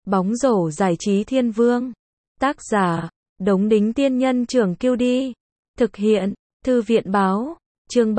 Bóng rổ giải trí Thiên Vương. Tác giả, Đống Đính Tiên Nhân Trưởng Kiêu Đi. Thực hiện, Thư viện Báo. Chương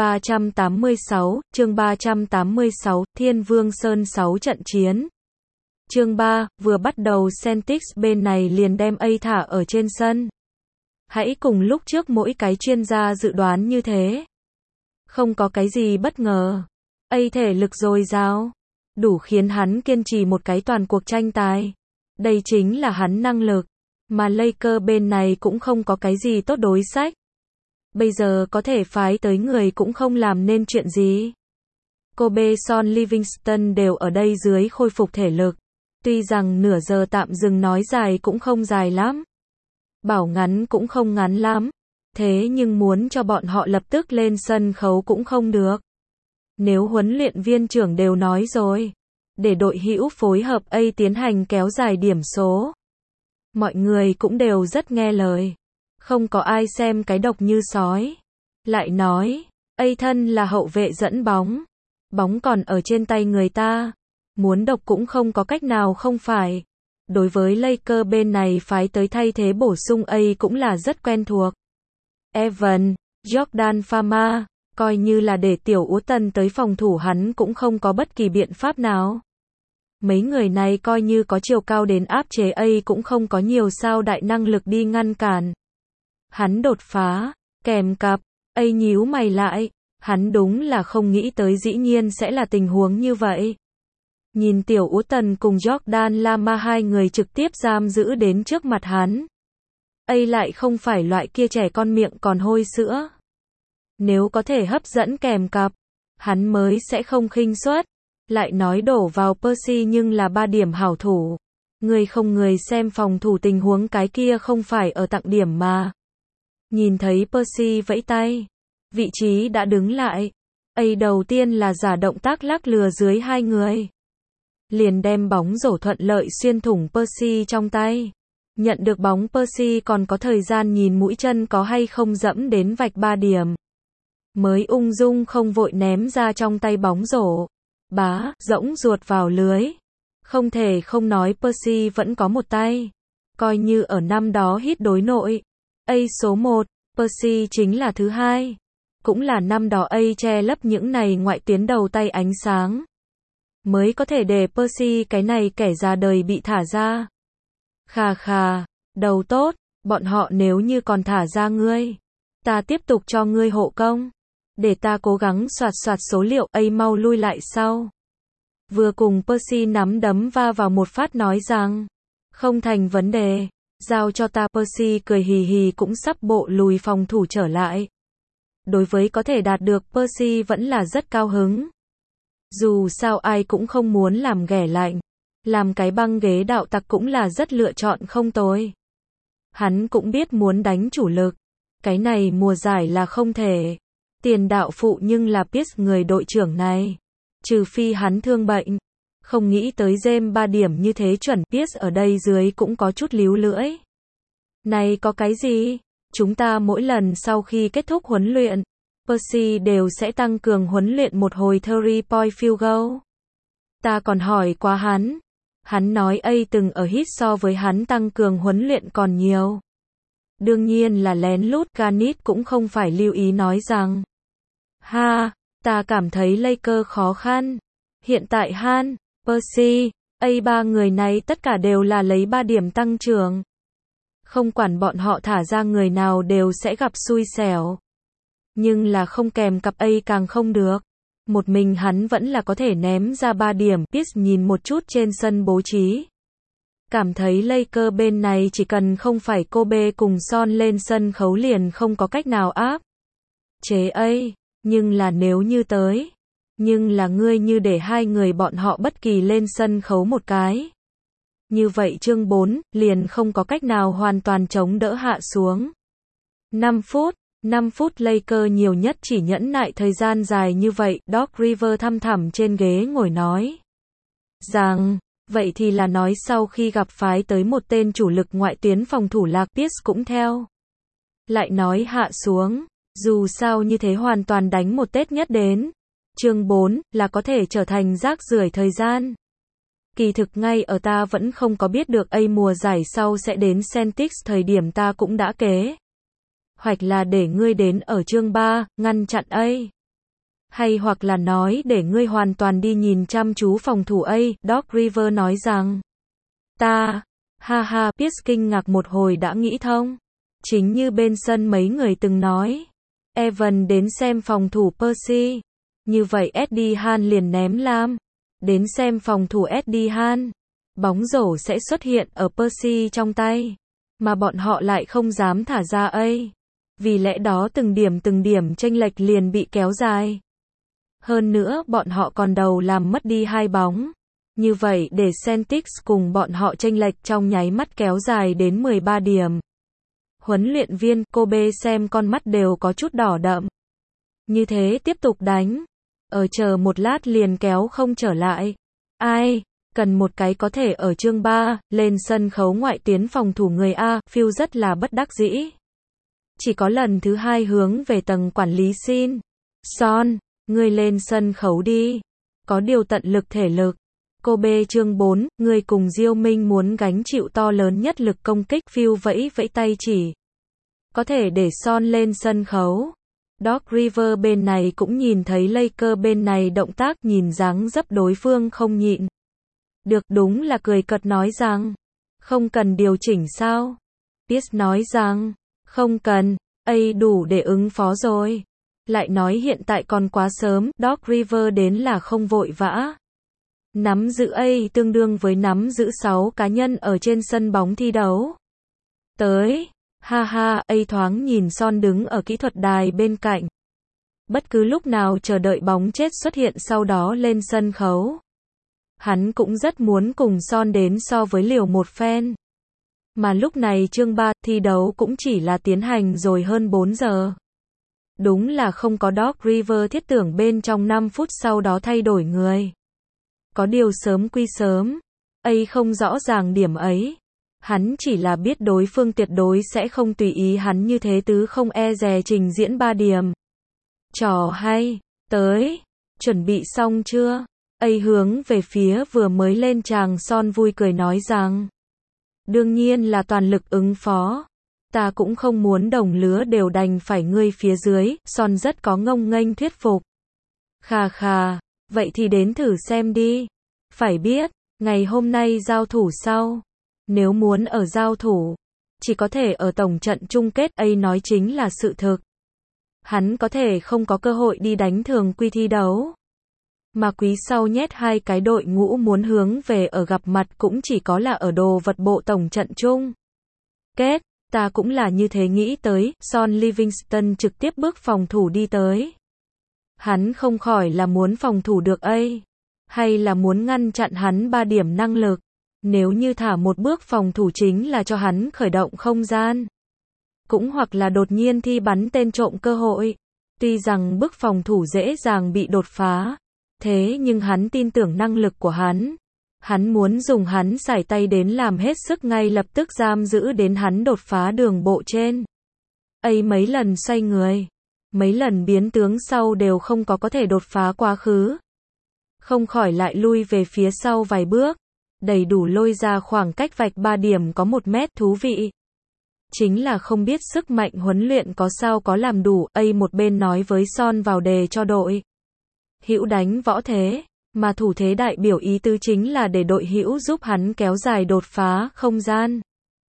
386, chương 386, Thiên Vương Sơn 6 trận chiến. Chương 3, vừa bắt đầu Celtics bên này liền đem A thả ở trên sân. Hãy cùng lúc trước mỗi cái chuyên gia dự đoán như thế. Không có cái gì bất ngờ. A thể lực dồi dào, đủ khiến hắn kiên trì một cái toàn cuộc tranh tài. Đây chính là hắn năng lực. Mà Lakers bên này cũng không có cái gì tốt đối sách. Bây giờ có thể phái tới người cũng không làm nên chuyện gì. Kobe Son Livingston đều ở đây dưới khôi phục thể lực. Tuy rằng nửa giờ tạm dừng nói dài cũng không dài lắm. Bảo ngắn cũng không ngắn lắm. Thế nhưng muốn cho bọn họ lập tức lên sân khấu cũng không được. Nếu huấn luyện viên trưởng đều nói rồi, để đội hữu phối hợp A tiến hành kéo dài điểm số. Mọi người cũng đều rất nghe lời. Không có ai xem cái độc như sói. Lại nói, A thân là hậu vệ dẫn bóng. Bóng còn ở trên tay người ta. Muốn độc cũng không có cách nào không phải. Đối với Lakers bên này phái tới thay thế bổ sung A cũng là rất quen thuộc. Evan, Jordan Pharma, coi như là để Tiểu Úa Tần tới phòng thủ hắn cũng không có bất kỳ biện pháp nào. Mấy người này coi như có chiều cao đến áp chế A cũng không có nhiều sao đại năng lực đi ngăn cản. Hắn đột phá, kèm cặp, A nhíu mày lại, hắn đúng là không nghĩ tới dĩ nhiên sẽ là tình huống như vậy. Nhìn Tiểu Úa Tần cùng Jordan Lama hai người trực tiếp giam giữ đến trước mặt hắn. A lại không phải loại kia trẻ con miệng còn hôi sữa. Nếu có thể hấp dẫn kèm cặp, hắn mới sẽ không khinh suất. Lại nói đổ vào Percy nhưng là 3 điểm hảo thủ. Người không người xem phòng thủ tình huống cái kia không phải ở tặng điểm mà. Nhìn thấy Percy vẫy tay. Vị trí đã đứng lại. A đầu tiên là giả động tác lắc lừa dưới hai người. Liền đem bóng rổ thuận lợi xuyên thủng Percy trong tay. Nhận được bóng Percy còn có thời gian nhìn mũi chân có hay không dẫm đến vạch 3 điểm. Mới ung dung không vội ném ra trong tay bóng rổ. Bá, rỗng ruột vào lưới. Không thể không nói Percy vẫn có một tay. Coi như ở năm đó hit đối nội. A số 1, Percy chính là thứ hai. Cũng là năm đó A che lấp những này ngoại tuyến đầu tay ánh sáng. Mới có thể để Percy cái này kẻ già đời bị thả ra. Khà khà, đầu tốt, bọn họ nếu như còn thả ra ngươi. Ta tiếp tục cho ngươi hộ công. Để ta cố gắng soạt soạt số liệu. A mau lui lại sau. Vừa cùng Percy nắm đấm va vào một phát nói rằng. Không thành vấn đề. Giao cho ta. Percy cười hì hì cũng sắp bộ lùi phòng thủ trở lại. Đối với có thể đạt được Percy vẫn là rất cao hứng. Dù sao ai cũng không muốn làm ghẻ lạnh. Làm cái băng ghế đạo tặc cũng là rất lựa chọn không tồi. Hắn cũng biết muốn đánh chủ lực. Cái này mùa giải là không thể. Tiền đạo phụ nhưng là Pierce người đội trưởng này. Trừ phi hắn thương bệnh. Không nghĩ tới James 3 điểm như thế chuẩn. Pierce ở đây dưới cũng có chút líu lưỡi. Này có cái gì? Chúng ta mỗi lần sau khi kết thúc huấn luyện, Percy đều sẽ tăng cường huấn luyện một hồi 3-point field goal. Ta còn hỏi qua hắn. Hắn nói A từng ở hit so với hắn tăng cường huấn luyện còn nhiều. Đương nhiên là lén lút. Garnett cũng không phải lưu ý nói rằng. Ha, ta cảm thấy Lakers khó khăn. Hiện tại Han, Percy, A ba người này tất cả đều là lấy 3 điểm tăng trưởng. Không quản bọn họ thả ra người nào đều sẽ gặp xui xẻo. Nhưng là không kèm cặp A càng không được. Một mình hắn vẫn là có thể ném ra 3 điểm. Pierce nhìn một chút trên sân bố trí. Cảm thấy Lakers bên này chỉ cần không phải Kobe cùng Son lên sân khấu liền không có cách nào áp chế A. Nhưng là nếu như tới. Nhưng là ngươi như để hai người bọn họ bất kỳ lên sân khấu một cái. Như vậy chương 4 liền không có cách nào hoàn toàn chống đỡ hạ xuống. 5 phút. 5 phút Lakers nhiều nhất chỉ nhẫn nại thời gian dài như vậy. Doc Rivers thăm thẳm trên ghế ngồi nói rằng, vậy thì là nói sau khi gặp phái tới một tên chủ lực ngoại tuyến phòng thủ Lạc Pierce cũng theo. Lại nói hạ xuống, dù sao như thế hoàn toàn đánh một Tết nhất đến. Chương 4 là có thể trở thành rác rưởi thời gian. Kỳ thực ngay ở ta vẫn không có biết được mùa giải sau sẽ đến Celtics thời điểm ta cũng đã kế hoạch là để ngươi đến ở chương 3, ngăn chặn hay hoặc là nói để ngươi hoàn toàn đi nhìn chăm chú phòng thủ Doc Rivers nói rằng. Ha, Pierce kinh ngạc một hồi đã nghĩ thông. Chính như bên sân mấy người từng nói. Evan đến xem phòng thủ Percy. Như vậy Eddie Han liền ném lam. Đến xem phòng thủ Eddie Han. Bóng rổ sẽ xuất hiện ở Percy trong tay. Mà bọn họ lại không dám thả ra Vì lẽ đó từng điểm chênh lệch liền bị kéo dài. Hơn nữa bọn họ còn đầu làm mất đi 2 bóng. Như vậy để Celtics cùng bọn họ chênh lệch trong nháy mắt kéo dài đến 13 điểm. Huấn luyện viên Kobe xem con mắt đều có chút đỏ đậm. Như thế tiếp tục đánh. Chờ một lát liền kéo không trở lại. Cần một cái có thể ở chương 3, lên sân khấu ngoại tuyến phòng thủ người A, Phil rất là bất đắc dĩ. Chỉ có lần thứ 2 hướng về tầng quản lý xin. Son, ngươi lên sân khấu đi. Có điều tận lực thể lực. Kobe chương 4, ngươi cùng Diêu Minh muốn gánh chịu to lớn nhất lực công kích. Phil vẫy tay chỉ. Có thể để Son lên sân khấu. Doc Rivers bên này cũng nhìn thấy Laker bên này động tác nhìn dáng dấp đối phương không nhịn. Được đúng là cười cợt nói rằng. Không cần điều chỉnh sao? Pierce nói rằng. Không cần, đủ để ứng phó rồi. Lại nói hiện tại còn quá sớm, Doc Rivers đến là không vội vã. Nắm giữ tương đương với nắm giữ 6 cá nhân ở trên sân bóng thi đấu. Ha, thoáng nhìn Son đứng ở kỹ thuật đài bên cạnh. Bất cứ lúc nào chờ đợi bóng chết xuất hiện sau đó lên sân khấu. Hắn cũng rất muốn cùng Son đến so với liều một phen. Mà lúc này chương 3, thi đấu cũng chỉ là tiến hành rồi hơn 4 giờ. Đúng là không có Doc Rivers thiết tưởng bên trong 5 phút sau đó thay đổi người. Có điều sớm quy sớm. Không rõ ràng điểm ấy. Hắn chỉ là biết đối phương tuyệt đối sẽ không tùy ý hắn như thế tứ không dè trình diễn 3 điểm. Trò hay. Chuẩn bị xong chưa? Hướng về phía vừa mới lên tràng Son vui cười nói rằng. Đương nhiên là toàn lực ứng phó. Ta cũng không muốn đồng lứa đều đành phải ngươi phía dưới. Son rất có ngông nghênh thuyết phục. Khà, vậy thì đến thử xem đi. Phải biết, ngày hôm nay giao thủ sau. Nếu muốn ở giao thủ, chỉ có thể ở tổng trận chung kết. Nói chính là sự thực. Hắn có thể không có cơ hội đi đánh thường quy thi đấu. Mà quý sau nhét 2 cái đội ngũ muốn hướng về ở gặp mặt cũng chỉ có là ở đồ vật bộ tổng trận chung kết. Ta cũng là như thế nghĩ tới. Son Livingston trực tiếp bước phòng thủ đi tới. Hắn không khỏi là muốn phòng thủ được hay là muốn ngăn chặn hắn 3 điểm năng lực. Nếu như thả một bước phòng thủ chính là cho hắn khởi động không gian. Cũng hoặc là đột nhiên thi bắn tên trộm cơ hội. Tuy rằng bước phòng thủ dễ dàng bị đột phá. Thế nhưng hắn tin tưởng năng lực của hắn. Hắn muốn dùng hắn sải tay đến làm hết sức ngay lập tức giam giữ đến hắn đột phá đường bộ trên. Mấy lần xoay người. Mấy lần biến tướng sau đều không có thể đột phá quá khứ. Không khỏi lại lui về phía sau vài bước. Đầy đủ lôi ra khoảng cách vạch 3 điểm có 1 mét. Thú vị. Chính là không biết sức mạnh huấn luyện có sao có làm đủ. Một bên nói với Son vào đề cho đội hữu đánh võ thế. Mà thủ thế đại biểu ý tứ chính là để đội hữu giúp hắn kéo dài đột phá không gian.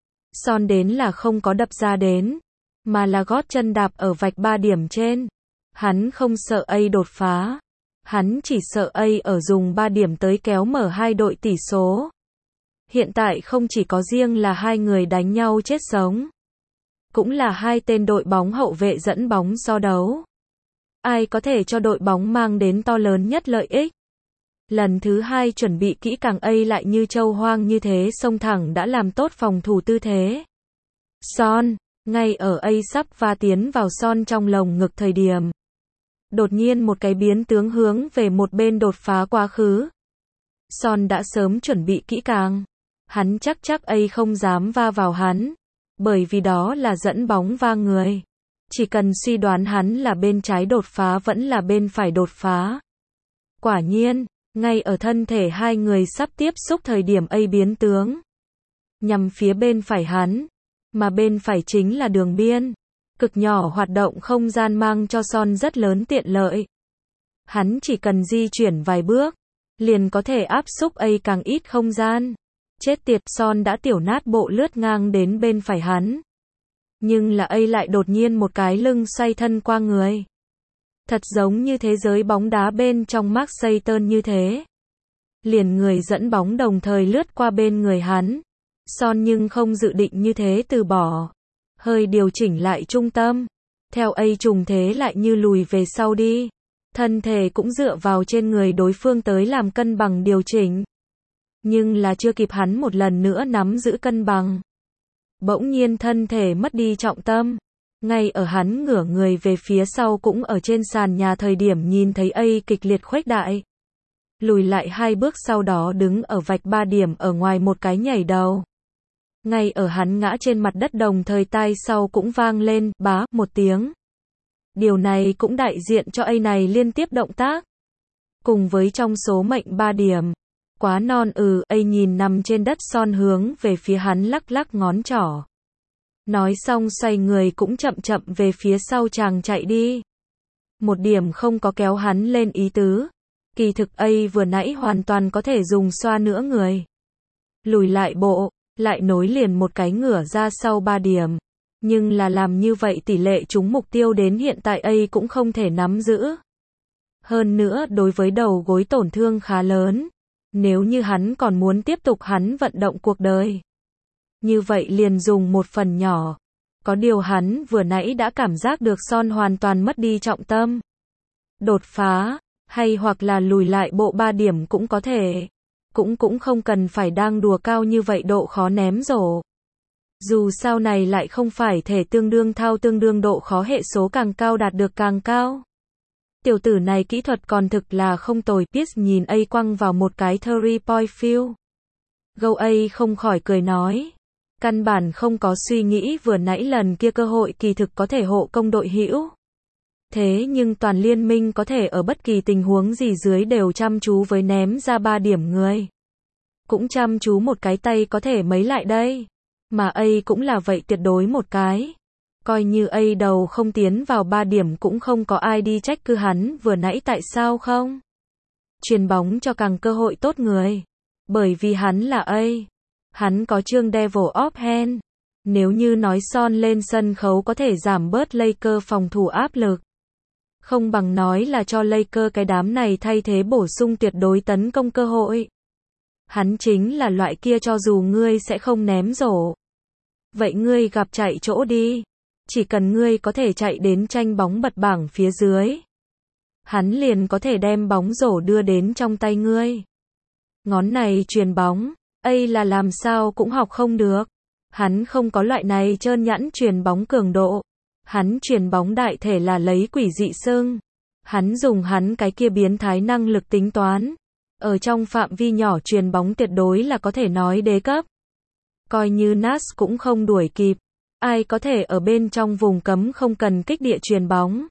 Son đến là không có đập ra đến. Mà là gót chân đạp ở vạch 3 điểm trên. Hắn không sợ đột phá. Hắn chỉ sợ ở dùng 3 điểm tới kéo mở 2 đội tỷ số. Hiện tại không chỉ có riêng là 2 người đánh nhau chết sống. Cũng là 2 tên đội bóng hậu vệ dẫn bóng so đấu. Ai có thể cho đội bóng mang đến to lớn nhất lợi ích. Lần thứ 2 chuẩn bị kỹ càng lại như châu hoang như thế xông thẳng đã làm tốt phòng thủ tư thế. Son, ngay ở sắp va tiến vào Son trong lồng ngực thời điểm. Đột nhiên một cái biến tướng hướng về một bên đột phá quá khứ. Son đã sớm chuẩn bị kỹ càng. Hắn chắc không dám va vào hắn. Bởi vì đó là dẫn bóng va người. Chỉ cần suy đoán hắn là bên trái đột phá vẫn là bên phải đột phá. Quả nhiên, Ngay ở thân thể hai người sắp tiếp xúc thời điểm A biến tướng, nhằm phía bên phải hắn, mà bên phải chính là đường biên. Cực nhỏ hoạt động không gian mang cho Son rất lớn tiện lợi. Hắn chỉ cần di chuyển vài bước, liền có thể áp xúc A càng ít không gian. Chết tiệt, Son đã tiểu nát bộ lướt ngang đến bên phải hắn. Nhưng là A lại đột nhiên một cái lưng xoay thân qua người. Thật giống như thế giới bóng đá bên trong Marseille Tơn như thế. Liền người dẫn bóng đồng thời lướt qua bên người hắn. Son nhưng không dự định như thế từ bỏ. Hơi điều chỉnh lại trung tâm. Theo A trùng thế lại như lùi về sau đi. Thân thể cũng dựa vào trên người đối phương tới làm cân bằng điều chỉnh. Nhưng là chưa kịp hắn một lần nữa nắm giữ cân bằng. Bỗng nhiên thân thể mất đi trọng tâm. Ngay ở hắn ngửa người về phía sau cũng ở trên sàn nhà thời điểm nhìn thấy A kịch liệt khuếch đại. Lùi lại 2 bước sau đó đứng ở vạch 3 điểm ở ngoài một cái nhảy đầu. Ngay ở hắn ngã trên mặt đất đồng thời tai sau cũng vang lên, bá, một tiếng. Điều này cũng đại diện cho A này liên tiếp động tác. Cùng với trong số mệnh 3 điểm. Quá non A nhìn nằm trên đất Son hướng về phía hắn lắc lắc ngón trỏ. Nói xong xoay người cũng chậm chậm về phía sau chàng chạy đi. Một điểm không có kéo hắn lên ý tứ. Kỳ thực A vừa nãy hoàn toàn có thể dùng xoa nữa người. Lùi lại bộ, lại nối liền một cái ngửa ra sau 3 điểm. Nhưng là làm như vậy tỷ lệ trúng mục tiêu đến hiện tại A cũng không thể nắm giữ. Hơn nữa đối với đầu gối tổn thương khá lớn. Nếu như hắn còn muốn tiếp tục hắn vận động cuộc đời. Như vậy liền dùng một phần nhỏ. Có điều hắn vừa nãy đã cảm giác được Son hoàn toàn mất đi trọng tâm. Đột phá, hay hoặc là lùi lại bộ 3 điểm cũng có thể. Cũng không cần phải đang đùa cao như vậy độ khó ném rổ. Dù sao này lại không phải thể tương đương thao tương đương độ khó hệ số càng cao đạt được càng cao. Tiểu tử này kỹ thuật còn thực là không tồi. Pierce nhìn A quăng vào một cái 3-point field. Goal A không khỏi cười nói. Căn bản không có suy nghĩ vừa nãy lần kia cơ hội kỳ thực có thể hộ công đội hữu. Thế nhưng toàn liên minh có thể ở bất kỳ tình huống gì dưới đều chăm chú với ném ra 3 điểm người. Cũng chăm chú một cái tay có thể mấy lại đây. Mà A cũng là vậy tuyệt đối một cái. Coi như A đầu không tiến vào 3 điểm cũng không có ai đi trách cứ hắn vừa nãy tại sao không. Chuyền bóng cho càng cơ hội tốt người. Bởi vì hắn là A. Hắn có chương Devil of Hand. Nếu như nói Son lên sân khấu có thể giảm bớt Lakers phòng thủ áp lực. Không bằng nói là cho Lakers cái đám này thay thế bổ sung tuyệt đối tấn công cơ hội. Hắn chính là loại kia cho dù ngươi sẽ không ném rổ. Vậy ngươi gặp chạy chỗ đi. Chỉ cần ngươi có thể chạy đến tranh bóng bật bảng phía dưới. Hắn liền có thể đem bóng rổ đưa đến trong tay ngươi. Ngón này chuyền bóng. A là làm sao cũng học không được. Hắn không có loại này trơn nhẵn chuyền bóng cường độ. Hắn chuyền bóng đại thể là lấy quỷ dị xưng. Hắn dùng hắn cái kia biến thái năng lực tính toán. Ở trong phạm vi nhỏ chuyền bóng tuyệt đối là có thể nói đế cấp. Coi như Nas cũng không đuổi kịp. Ai có thể ở bên trong vùng cấm không cần kích địa chuyền bóng.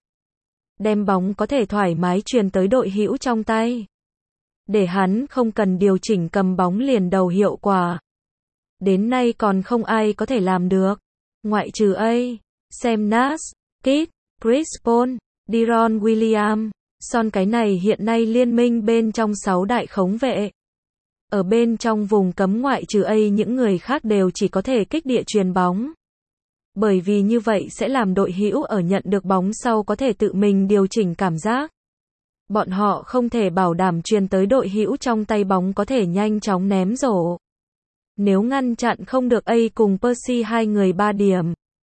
Đem bóng có thể thoải mái chuyền tới đội hữu trong tay. Để hắn không cần điều chỉnh cầm bóng liền đầu hiệu quả. Đến nay còn không ai có thể làm được. Ngoại trừ A, Sam Nas, Kidd, Chris Paul, Deron Williams, Son cái này hiện nay liên minh bên trong 6 đại khống vệ. Ở bên trong vùng cấm ngoại trừ A những người khác đều chỉ có thể kích địa chuyền bóng. Bởi vì như vậy sẽ làm đội hữu ở nhận được bóng sau có thể tự mình điều chỉnh cảm giác. Bọn họ không thể bảo đảm truyền tới đội hữu trong tay bóng có thể nhanh chóng ném rổ. Nếu ngăn chặn không được A cùng Percy hai người 3 điểm.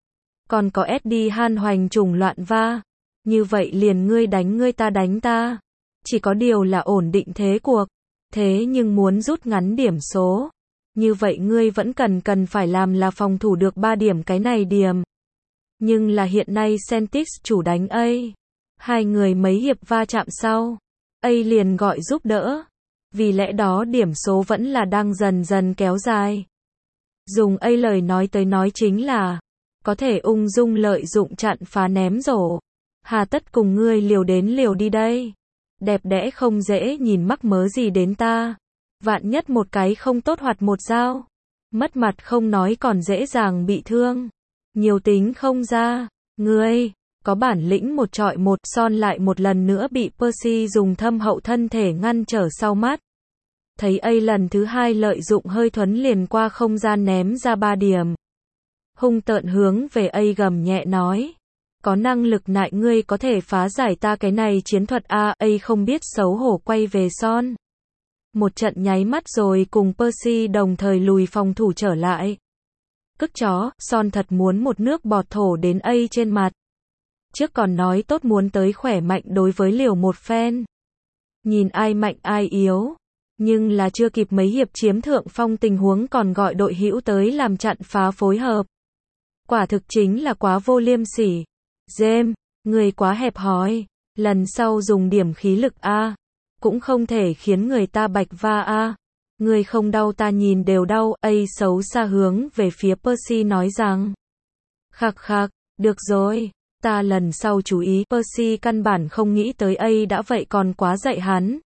Còn có Eddie Han hoành trùng loạn va. Như vậy liền ngươi đánh ngươi ta đánh ta. Chỉ có điều là ổn định thế cuộc. Thế nhưng muốn rút ngắn điểm số. Như vậy ngươi vẫn cần phải làm là phòng thủ được 3 điểm cái này điểm. Nhưng là hiện nay Celtics chủ đánh A. Hai người mấy hiệp va chạm sau. A liền gọi giúp đỡ. Vì lẽ đó điểm số vẫn là đang dần dần kéo dài. Dùng A lời nói tới nói chính là. Có thể ung dung lợi dụng chặn phá ném rổ. Hà tất cùng ngươi liều đến liều đi đây. Đẹp đẽ không dễ nhìn mắc mớ gì đến ta. Vạn nhất một cái không tốt hoặc một dao. Mất mặt không nói còn dễ dàng bị thương. Nhiều tính không ra. Ngươi, có bản lĩnh một trọi một. Son lại một lần nữa bị Percy dùng thâm hậu thân thể ngăn trở sau mắt. Thấy A lần thứ hai lợi dụng hơi thuấn liền qua không gian ném ra 3 điểm. Hung tợn hướng về A gầm nhẹ nói. Có năng lực nại ngươi có thể phá giải ta cái này chiến thuật A không biết xấu hổ quay về Son. Một trận nháy mắt rồi cùng Percy đồng thời lùi phòng thủ trở lại. Cức chó, Son thật muốn một nước bọt thổ đến A trên mặt. Trước còn nói tốt muốn tới khỏe mạnh đối với liều một phen. Nhìn ai mạnh ai yếu. Nhưng là chưa kịp mấy hiệp chiếm thượng phong tình huống còn gọi đội hữu tới làm chặn phá phối hợp. Quả thực chính là quá vô liêm sỉ. James, người quá hẹp hòi. Lần sau dùng điểm khí lực A. Cũng không thể khiến người ta bạch va A. Người không đau ta nhìn đều đau. A xấu xa hướng về phía Percy nói rằng. Khạc khạc, được rồi. Ta lần sau chú ý. Percy căn bản không nghĩ tới A đã vậy còn quá dạy hắn.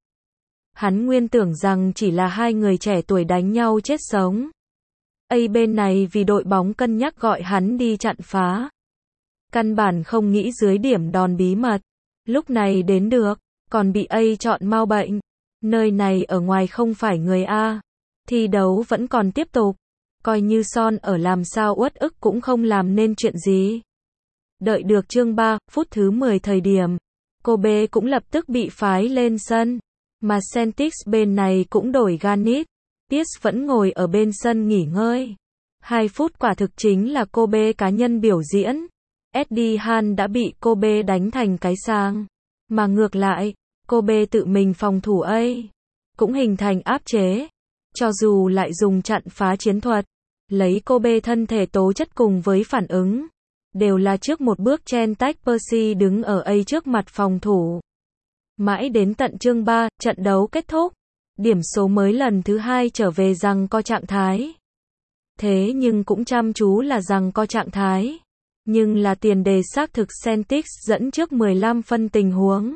Hắn nguyên tưởng rằng chỉ là hai người trẻ tuổi đánh nhau chết sống. A bên này vì đội bóng cân nhắc gọi hắn đi chặn phá. Căn bản không nghĩ dưới điểm đòn bí mật. Lúc này đến được, còn bị A chọn mau bệnh. Nơi này ở ngoài không phải người A. Thi đấu vẫn còn tiếp tục. Coi như Son ở làm sao uất ức cũng không làm nên chuyện gì. Đợi được chương 3, phút thứ 10 thời điểm. Kobe cũng lập tức bị phái lên sân. Mà Celtics bên này cũng đổi Garnett. Pierce vẫn ngồi ở bên sân nghỉ ngơi. 2 phút quả thực chính là Kobe cá nhân biểu diễn. Eddie Han đã bị Kobe đánh thành cái sang. Mà ngược lại, Kobe tự mình phòng thủ A. Cũng hình thành áp chế. Cho dù lại dùng chặn phá chiến thuật. Lấy Kobe thân thể tố chất cùng với phản ứng. Đều là trước một bước chen tách Percy đứng ở A trước mặt phòng thủ. Mãi đến tận chương 3, trận đấu kết thúc. Điểm số mới lần thứ 2 trở về rằng co trạng thái. Thế nhưng cũng chăm chú là rằng co trạng thái. Nhưng là tiền đề xác thực Celtics dẫn trước 15 phân tình huống.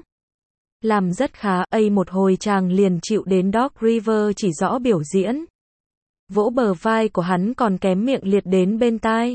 Làm rất khá, A một hồi chàng liền chịu đến Doc River chỉ rõ biểu diễn. Vỗ bờ vai của hắn còn kém miệng liệt đến bên tai.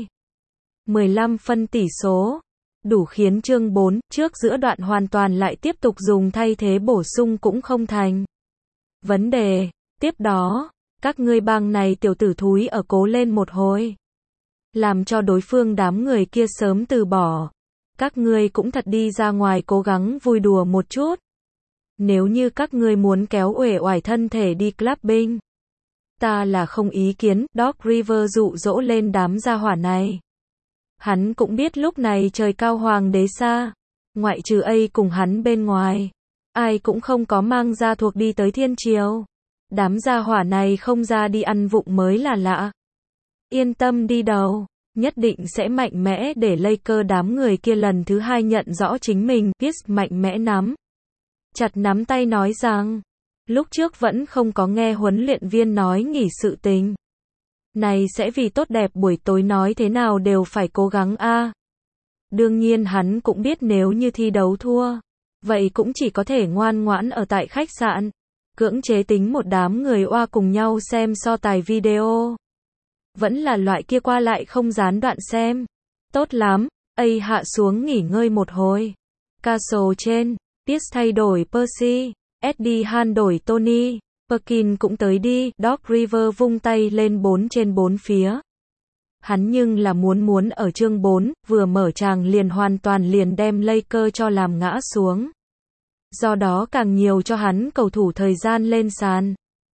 15 phân tỷ số. Đủ khiến chương 4, trước giữa đoạn hoàn toàn lại tiếp tục dùng thay thế bổ sung cũng không thành vấn đề. Tiếp đó, các ngươi bang này tiểu tử thúi ở cố lên một hồi. Làm cho đối phương đám người kia sớm từ bỏ. Các ngươi cũng thật đi ra ngoài cố gắng vui đùa một chút. Nếu như các ngươi muốn kéo uể oải thân thể đi clubbing. Ta là không ý kiến, Doc River dụ dỗ lên đám gia hỏa này. Hắn cũng biết lúc này trời cao hoàng đế xa. Ngoại trừ A cùng hắn bên ngoài. Ai cũng không có mang gia thuộc đi tới thiên triều. Đám gia hỏa này không ra đi ăn vụng mới là lạ. Yên tâm đi đầu. Nhất định sẽ mạnh mẽ để Lakers đám người kia lần thứ 2 nhận rõ chính mình. Pierce mạnh mẽ nắm. Chặt nắm tay nói rằng. Lúc trước vẫn không có nghe huấn luyện viên nói nghỉ sự tình. Này sẽ vì tốt đẹp buổi tối nói thế nào đều phải cố gắng a. Đương nhiên hắn cũng biết nếu như thi đấu thua. Vậy cũng chỉ có thể ngoan ngoãn ở tại khách sạn. Cưỡng chế tính một đám người oa cùng nhau xem so tài video. Vẫn là loại kia qua lại không gián đoạn xem. Tốt lắm, A hạ xuống nghỉ ngơi một hồi. Castle trên, Pierce thay đổi Percy, Eddie Han đổi Tony, Perkins cũng tới đi, Doc River vung tay lên 4 trên 4 phía. Hắn nhưng là muốn ở chương 4, vừa mở tràng liền hoàn toàn liền đem Lakers cho làm ngã xuống. Do đó càng nhiều cho hắn cầu thủ thời gian lên sàn.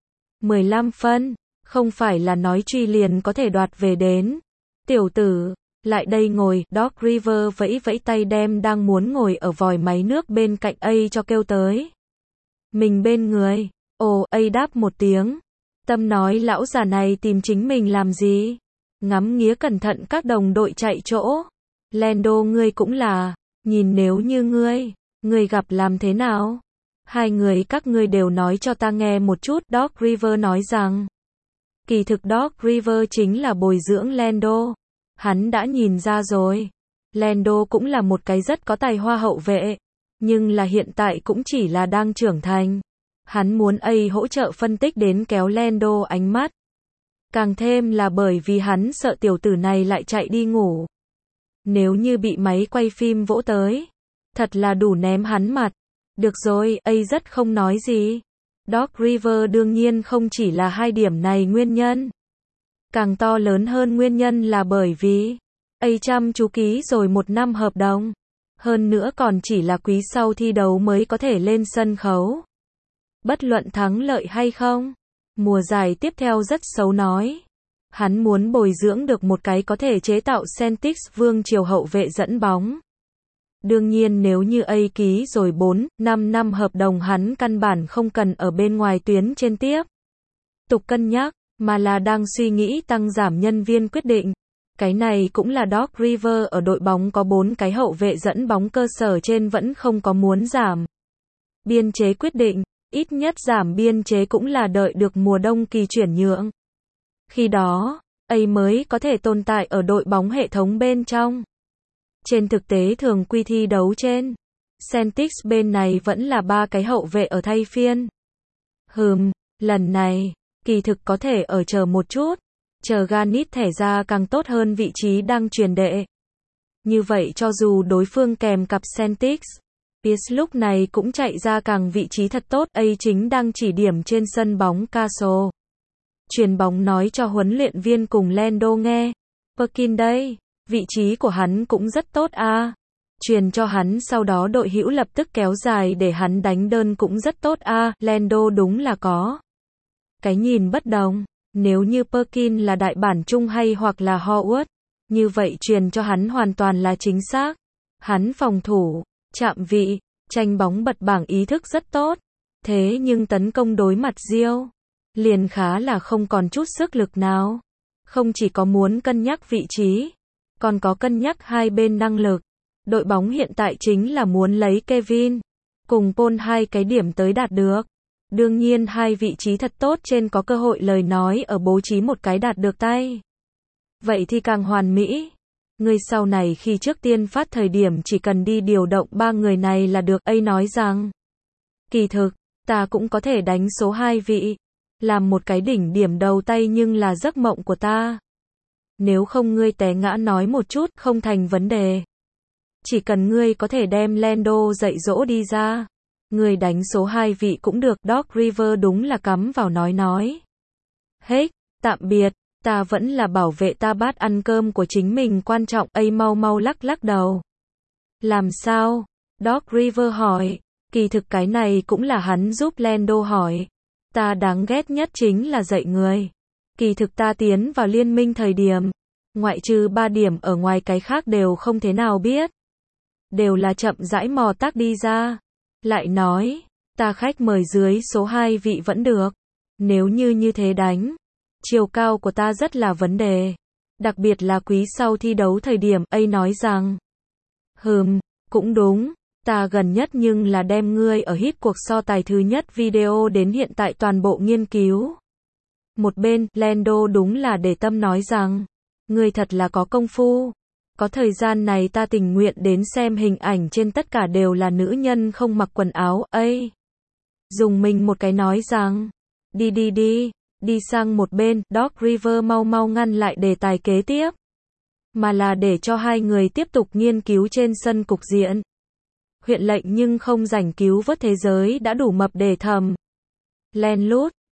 15 phân, không phải là nói truy liền có thể đoạt về đến. Tiểu tử, lại đây ngồi, Doc River vẫy vẫy tay đem đang muốn ngồi ở vòi máy nước bên cạnh A cho kêu tới. Mình bên người, ồ, A đáp một tiếng. Tâm nói lão già này tìm chính mình làm gì? Ngắm nghía cẩn thận các đồng đội chạy chỗ. Lando ngươi cũng là, nhìn nếu như ngươi gặp làm thế nào? Hai người các ngươi đều nói cho ta nghe một chút, Doc River nói rằng. Kỳ thực Doc River chính là bồi dưỡng Lando. Hắn đã nhìn ra rồi. Lando cũng là một cái rất có tài hoa hậu vệ. nhưng là hiện tại cũng chỉ là đang trưởng thành. Hắn muốn A hỗ trợ phân tích đến kéo Lando ánh mắt. Càng thêm là bởi vì hắn sợ tiểu tử này lại chạy đi ngủ. Nếu như bị máy quay phim vỗ tới, thật là đủ ném hắn mặt. Được rồi, A rất không nói gì. Doc River đương nhiên không chỉ là hai điểm này nguyên nhân. Càng to lớn hơn nguyên nhân là bởi vì A chăm chú ký rồi 1 năm hợp đồng. Hơn nữa còn chỉ là quý sau thi đấu mới có thể lên sân khấu. Bất luận thắng lợi hay không, mùa giải tiếp theo rất xấu nói. Hắn muốn bồi dưỡng được một cái có thể chế tạo Celtics vương triều hậu vệ dẫn bóng. Đương nhiên nếu như A ký rồi 4-5 năm hợp đồng hắn căn bản không cần ở bên ngoài tuyến trên tiếp tục cân nhắc, mà là đang suy nghĩ tăng giảm nhân viên quyết định. Cái này cũng là Doc River ở đội bóng có 4 cái hậu vệ dẫn bóng cơ sở trên vẫn không có muốn giảm biên chế quyết định, ít nhất giảm biên chế cũng là đợi được mùa đông kỳ chuyển nhượng. Khi đó, A mới có thể tồn tại ở đội bóng hệ thống bên trong. Trên thực tế thường quy thi đấu trên, Celtics bên này vẫn là 3 cái hậu vệ ở thay phiên. Lần này, kỳ thực có thể ở chờ một chút, chờ Garnett thẻ ra càng tốt hơn vị trí đang truyền đệ. Như vậy cho dù đối phương kèm cặp Celtics, Pierce lúc này cũng chạy ra càng vị trí thật tốt. A chính đang chỉ điểm trên sân bóng Castle. Truyền bóng nói cho huấn luyện viên cùng Lando nghe. Perkins đây, vị trí của hắn cũng rất tốt a. Truyền cho hắn sau đó đội hữu lập tức kéo dài để hắn đánh đơn cũng rất tốt a. Lando đúng là có cái nhìn bất đồng. Nếu như Perkins là đại bản trung hay hoặc là Howard, như vậy truyền cho hắn hoàn toàn là chính xác. Hắn phòng thủ, chạm vị, tranh bóng bật bảng ý thức rất tốt. Thế nhưng tấn công đối mặt Rio liền khá là không còn chút sức lực nào. Không chỉ có muốn cân nhắc vị trí, còn có cân nhắc hai bên năng lực. Đội bóng hiện tại chính là muốn lấy Kevin cùng Paul 2 cái điểm tới đạt được. Đương nhiên hai vị trí thật tốt trên có cơ hội lời nói ở bố trí một cái đạt được tay. Vậy thì càng hoàn mỹ. Người sau này khi trước tiên phát thời điểm chỉ cần đi điều động 3 người này là được. A nói rằng, kỳ thực, ta cũng có thể đánh số 2 vị. Làm một cái đỉnh điểm đầu tay nhưng là giấc mộng của ta. Nếu không ngươi té ngã nói một chút, không thành vấn đề. Chỉ cần ngươi có thể đem Lando dạy dỗ đi ra. Ngươi đánh số 2 vị cũng được. Doc River đúng là cắm vào nói. Hết, tạm biệt, ta vẫn là bảo vệ ta bát ăn cơm của chính mình quan trọng. A mau lắc đầu. Làm sao? Doc River hỏi. Kỳ thực cái này cũng là hắn giúp Lando hỏi. Ta đáng ghét nhất chính là dạy người. Kỳ thực ta tiến vào liên minh thời điểm, ngoại trừ 3 điểm ở ngoài cái khác đều không thế nào biết. Đều là chậm rãi mò tác đi ra. Lại nói, ta khách mời dưới số 2 vị vẫn được. Nếu như thế đánh, chiều cao của ta rất là vấn đề. Đặc biệt là quý sau thi đấu thời điểm. A nói rằng, cũng đúng. Ta gần nhất nhưng là đem ngươi ở hit cuộc so tài thứ nhất video đến hiện tại toàn bộ nghiên cứu. Một bên, Lando đúng là để tâm nói rằng, ngươi thật là có công phu. Có thời gian này ta tình nguyện đến xem hình ảnh trên tất cả đều là nữ nhân không mặc quần áo. A dùng mình một cái nói rằng, đi sang một bên. Doc River mau ngăn lại đề tài kế tiếp. Mà là để cho hai người tiếp tục nghiên cứu trên sân cục diện. Huyện lệnh nhưng không rảnh cứu vớt thế giới đã đủ mập để thầm. Len lút,